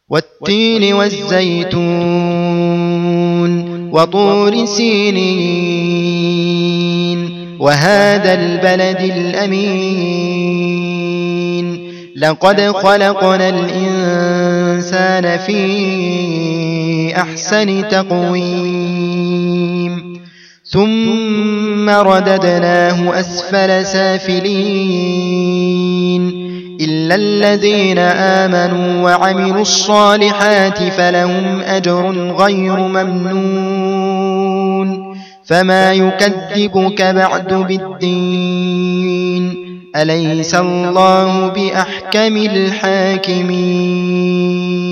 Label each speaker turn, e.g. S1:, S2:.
S1: والتين والزيتون وطور سينين وهذا البلد الأمين لقد خلقنا الإنسان في أحسن تقويم ثم رددناه أسفل سافلين إلا الذين آمنوا وعملوا الصالحات فلهم أجر غير ممنون فما يكذبك بعد بالدين أليس الله بأحكم الحاكمين